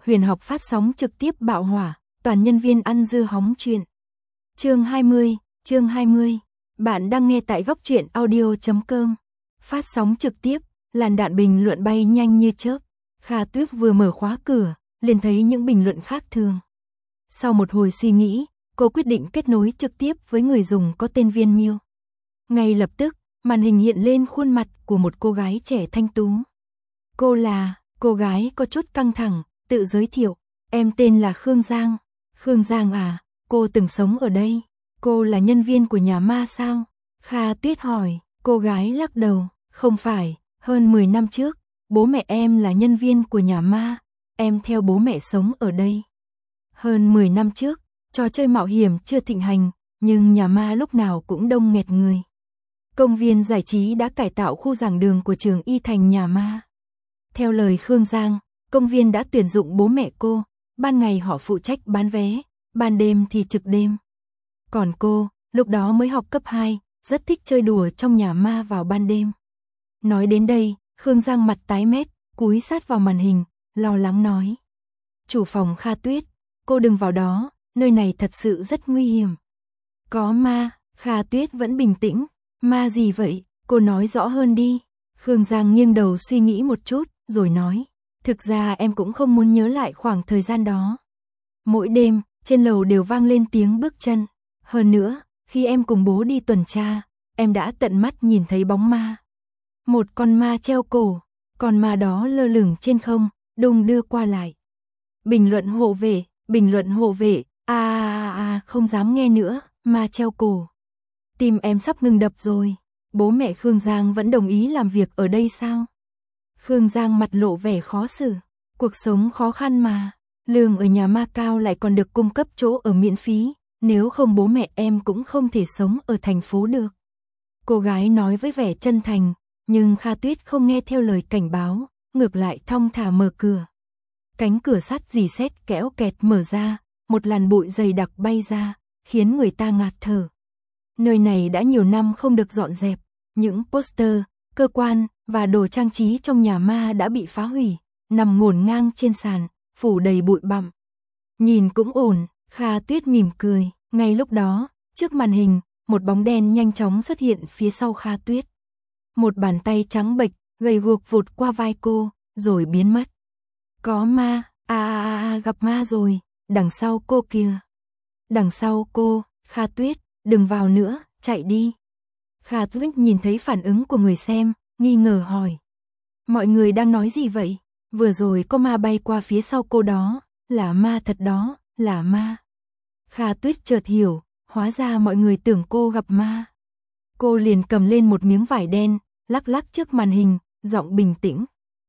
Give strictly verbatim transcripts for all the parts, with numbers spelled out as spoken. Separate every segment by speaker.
Speaker 1: huyền học phát sóng trực tiếp bạo hỏa, toàn nhân viên ăn dưa hóng chuyện. Chương hai mươi, chương hai mươi. Bạn đang nghe tại góc truyện audio chấm com. Phát sóng trực tiếp, làn đạn bình luận bay nhanh như chớp. Kha Tuyết vừa mở khóa cửa, liền thấy những bình luận khác thường. Sau một hồi suy nghĩ, cô quyết định kết nối trực tiếp với người dùng có tên Viên Miêu. Ngay lập tức, màn hình hiện lên khuôn mặt của một cô gái trẻ thanh tú. Cô là, cô gái có chút căng thẳng, tự giới thiệu, em tên là Khương Giang. Khương Giang à, cô từng sống ở đây. Cô là nhân viên của nhà ma sao? Kha Tuyết hỏi, cô gái lắc đầu, không phải, hơn mười năm trước, bố mẹ em là nhân viên của nhà ma, em theo bố mẹ sống ở đây. Hơn mười năm trước, trò chơi mạo hiểm chưa thịnh hành, nhưng nhà ma lúc nào cũng đông nghẹt người. Công viên giải trí đã cải tạo khu giảng đường của trường y thành nhà ma. Theo lời Khương Giang, công viên đã tuyển dụng bố mẹ cô, ban ngày họ phụ trách bán vé, ban đêm thì trực đêm. Còn cô, lúc đó mới học cấp hai, rất thích chơi đùa trong nhà ma vào ban đêm. Nói đến đây, Khương Giang mặt tái mét, cúi sát vào màn hình, lo lắng nói. Chủ phòng Kha Tuyết, cô đừng vào đó, nơi này thật sự rất nguy hiểm. Có ma, Kha Tuyết vẫn bình tĩnh. Ma gì vậy, cô nói rõ hơn đi. Khương Giang nghiêng đầu suy nghĩ một chút, rồi nói. Thực ra em cũng không muốn nhớ lại khoảng thời gian đó. Mỗi đêm, trên lầu đều vang lên tiếng bước chân. Hơn nữa, khi em cùng bố đi tuần tra, em đã tận mắt nhìn thấy bóng ma. Một con ma treo cổ, con ma đó lơ lửng trên không, đung đưa qua lại. Bình luận hộ vệ, bình luận hộ vệ, a a a không dám nghe nữa, ma treo cổ. Tim em sắp ngừng đập rồi. Bố mẹ Khương Giang vẫn đồng ý làm việc ở đây sao? Khương Giang mặt lộ vẻ khó xử. Cuộc sống khó khăn mà. Lương ở nhà ma cao lại còn được cung cấp chỗ ở miễn phí. Nếu không bố mẹ em cũng không thể sống ở thành phố được. Cô gái nói với vẻ chân thành. Nhưng Kha Tuyết không nghe theo lời cảnh báo. Ngược lại thong thả mở cửa. Cánh cửa sắt rì sét kéo kẹt mở ra. Một làn bụi dày đặc bay ra. Khiến người ta ngạt thở. Nơi này đã nhiều năm không được dọn dẹp, những poster, cơ quan và đồ trang trí trong nhà ma đã bị phá hủy, nằm ngổn ngang trên sàn, phủ đầy bụi bặm. Nhìn cũng ổn, Kha Tuyết mỉm cười, ngay lúc đó, trước màn hình, một bóng đen nhanh chóng xuất hiện phía sau Kha Tuyết. Một bàn tay trắng bệch, gầy guộc vụt qua vai cô, rồi biến mất. Có ma, a a a gặp ma rồi, đằng sau cô kìa. Đằng sau cô, Kha Tuyết. Đừng vào nữa, chạy đi. Kha Tuyết nhìn thấy phản ứng của người xem, nghi ngờ hỏi. Mọi người đang nói gì vậy? Vừa rồi có ma bay qua phía sau cô đó, là ma thật đó, là ma. Kha Tuyết chợt hiểu, hóa ra mọi người tưởng cô gặp ma. Cô liền cầm lên một miếng vải đen, lắc lắc trước màn hình, giọng bình tĩnh.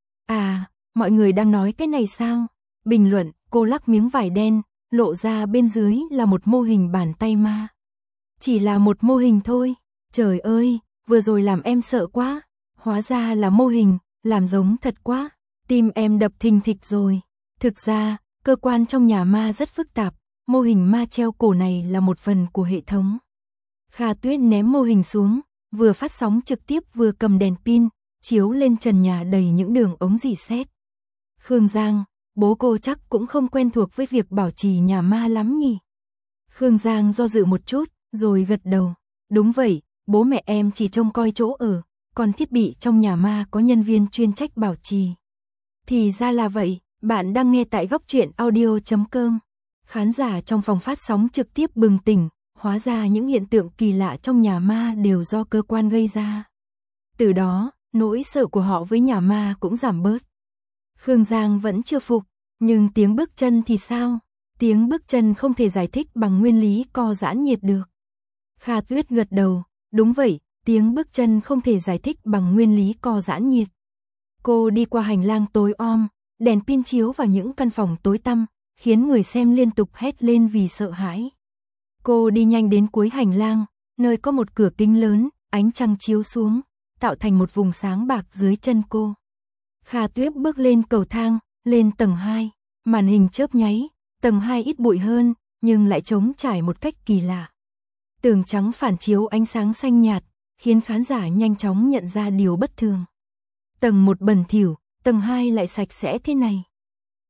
Speaker 1: À, mọi người đang nói cái này sao? Bình luận, cô lắc miếng vải đen, lộ ra bên dưới là một mô hình bàn tay ma. Chỉ là một mô hình thôi. Trời ơi, vừa rồi làm em sợ quá. Hóa ra là mô hình, làm giống thật quá. Tim em đập thình thịch rồi. Thực ra, cơ quan trong nhà ma rất phức tạp. Mô hình ma treo cổ này là một phần của hệ thống. Kha Tuyết ném mô hình xuống, vừa phát sóng trực tiếp vừa cầm đèn pin, chiếu lên trần nhà đầy những đường ống rỉ sét. Khương Giang, bố cô chắc cũng không quen thuộc với việc bảo trì nhà ma lắm nhỉ? Khương Giang do dự một chút, rồi gật đầu. Đúng vậy, bố mẹ em chỉ trông coi chỗ ở, còn thiết bị trong nhà ma có nhân viên chuyên trách bảo trì. Thì ra là vậy, bạn đang nghe tại góc truyện audio chấm com. Khán giả trong phòng phát sóng trực tiếp bừng tỉnh, hóa ra những hiện tượng kỳ lạ trong nhà ma đều do cơ quan gây ra. Từ đó, nỗi sợ của họ với nhà ma cũng giảm bớt. Khương Giang vẫn chưa phục, nhưng tiếng bước chân thì sao? Tiếng bước chân không thể giải thích bằng nguyên lý co giãn nhiệt được. Kha Tuyết gật đầu, đúng vậy, tiếng bước chân không thể giải thích bằng nguyên lý co giãn nhiệt. Cô đi qua hành lang tối om, đèn pin chiếu vào những căn phòng tối tăm, khiến người xem liên tục hét lên vì sợ hãi. Cô đi nhanh đến cuối hành lang, nơi có một cửa kính lớn, ánh trăng chiếu xuống, tạo thành một vùng sáng bạc dưới chân cô. Kha Tuyết bước lên cầu thang, lên tầng hai, màn hình chớp nháy, tầng hai ít bụi hơn, nhưng lại trống trải một cách kỳ lạ. Tường trắng phản chiếu ánh sáng xanh nhạt, khiến khán giả nhanh chóng nhận ra điều bất thường. Tầng một bẩn thỉu, tầng hai lại sạch sẽ thế này.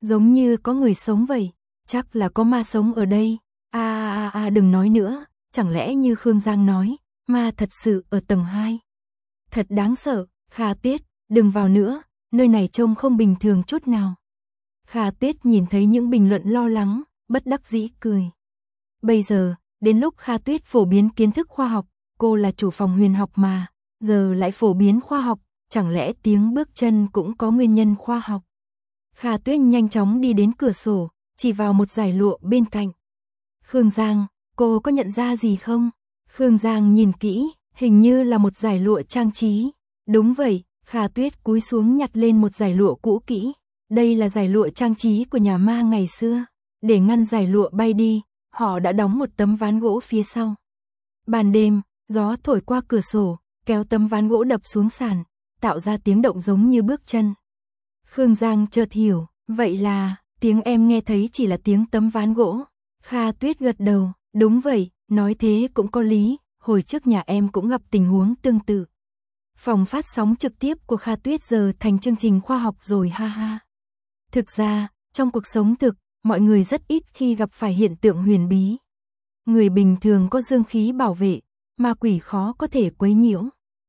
Speaker 1: Giống như có người sống vậy, chắc là có ma sống ở đây. A a a đừng nói nữa, chẳng lẽ như Khương Giang nói, ma thật sự ở tầng hai. Thật đáng sợ, Kha Tuyết, đừng vào nữa, nơi này trông không bình thường chút nào. Kha Tuyết nhìn thấy những bình luận lo lắng, bất đắc dĩ cười. Bây giờ, đến lúc Kha Tuyết phổ biến kiến thức khoa học, cô là chủ phòng huyền học mà, giờ lại phổ biến khoa học, chẳng lẽ tiếng bước chân cũng có nguyên nhân khoa học. Kha Tuyết nhanh chóng đi đến cửa sổ, chỉ vào một dải lụa bên cạnh. Khương Giang, cô có nhận ra gì không? Khương Giang nhìn kỹ, hình như là một dải lụa trang trí. Đúng vậy, Kha Tuyết cúi xuống nhặt lên một dải lụa cũ kỹ. Đây là dải lụa trang trí của nhà ma ngày xưa. Để ngăn dải lụa bay đi, họ đã đóng một tấm ván gỗ phía sau. Ban đêm, gió thổi qua cửa sổ, kéo tấm ván gỗ đập xuống sàn, tạo ra tiếng động giống như bước chân. Khương Giang chợt hiểu, vậy là, tiếng em nghe thấy chỉ là tiếng tấm ván gỗ. Kha Tuyết gật đầu, đúng vậy, nói thế cũng có lý, hồi trước nhà em cũng gặp tình huống tương tự. Phòng phát sóng trực tiếp của Kha Tuyết giờ thành chương trình khoa học rồi ha ha. Thực ra, trong cuộc sống thực, mọi người rất ít khi gặp phải hiện tượng huyền bí. Người bình thường có dương khí bảo vệ, ma quỷ khó có thể quấy nhiễu.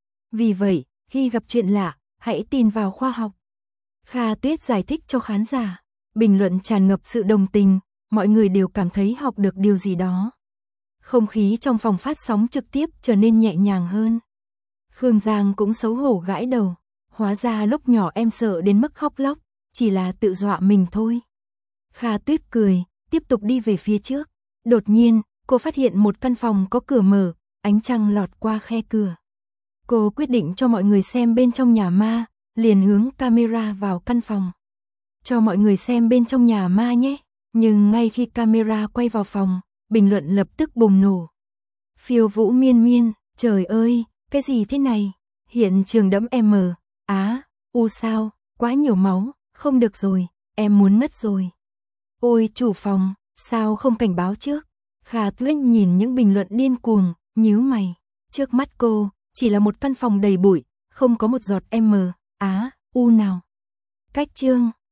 Speaker 1: Vì vậy, khi gặp chuyện lạ, hãy tin vào khoa học. Kha Tuyết giải thích cho khán giả, bình luận tràn ngập sự đồng tình, mọi người đều cảm thấy học được điều gì đó. Không khí trong phòng phát sóng trực tiếp trở nên nhẹ nhàng hơn. Khương Giang cũng xấu hổ gãi đầu, hóa ra lúc nhỏ em sợ đến mức khóc lóc, chỉ là tự dọa mình thôi. Kha Tuyết cười, tiếp tục đi về phía trước. Đột nhiên, cô phát hiện một căn phòng có cửa mở, ánh trăng lọt qua khe cửa. Cô quyết định cho mọi người xem bên trong nhà ma, liền hướng camera vào căn phòng. Cho mọi người xem bên trong nhà ma nhé. Nhưng ngay khi camera quay vào phòng, bình luận lập tức bùng nổ. Phiêu Vũ Miên Miên, trời ơi, cái gì thế này? Hiện trường đẫm M, á, u sao, quá nhiều máu, không được rồi, em muốn ngất rồi. Ôi chủ phòng, sao không cảnh báo trước? Kha Tuyết nhìn những bình luận điên cuồng, nhíu mày. Trước mắt cô, chỉ là một căn phòng đầy bụi, không có một giọt M, á, u nào. Cách chương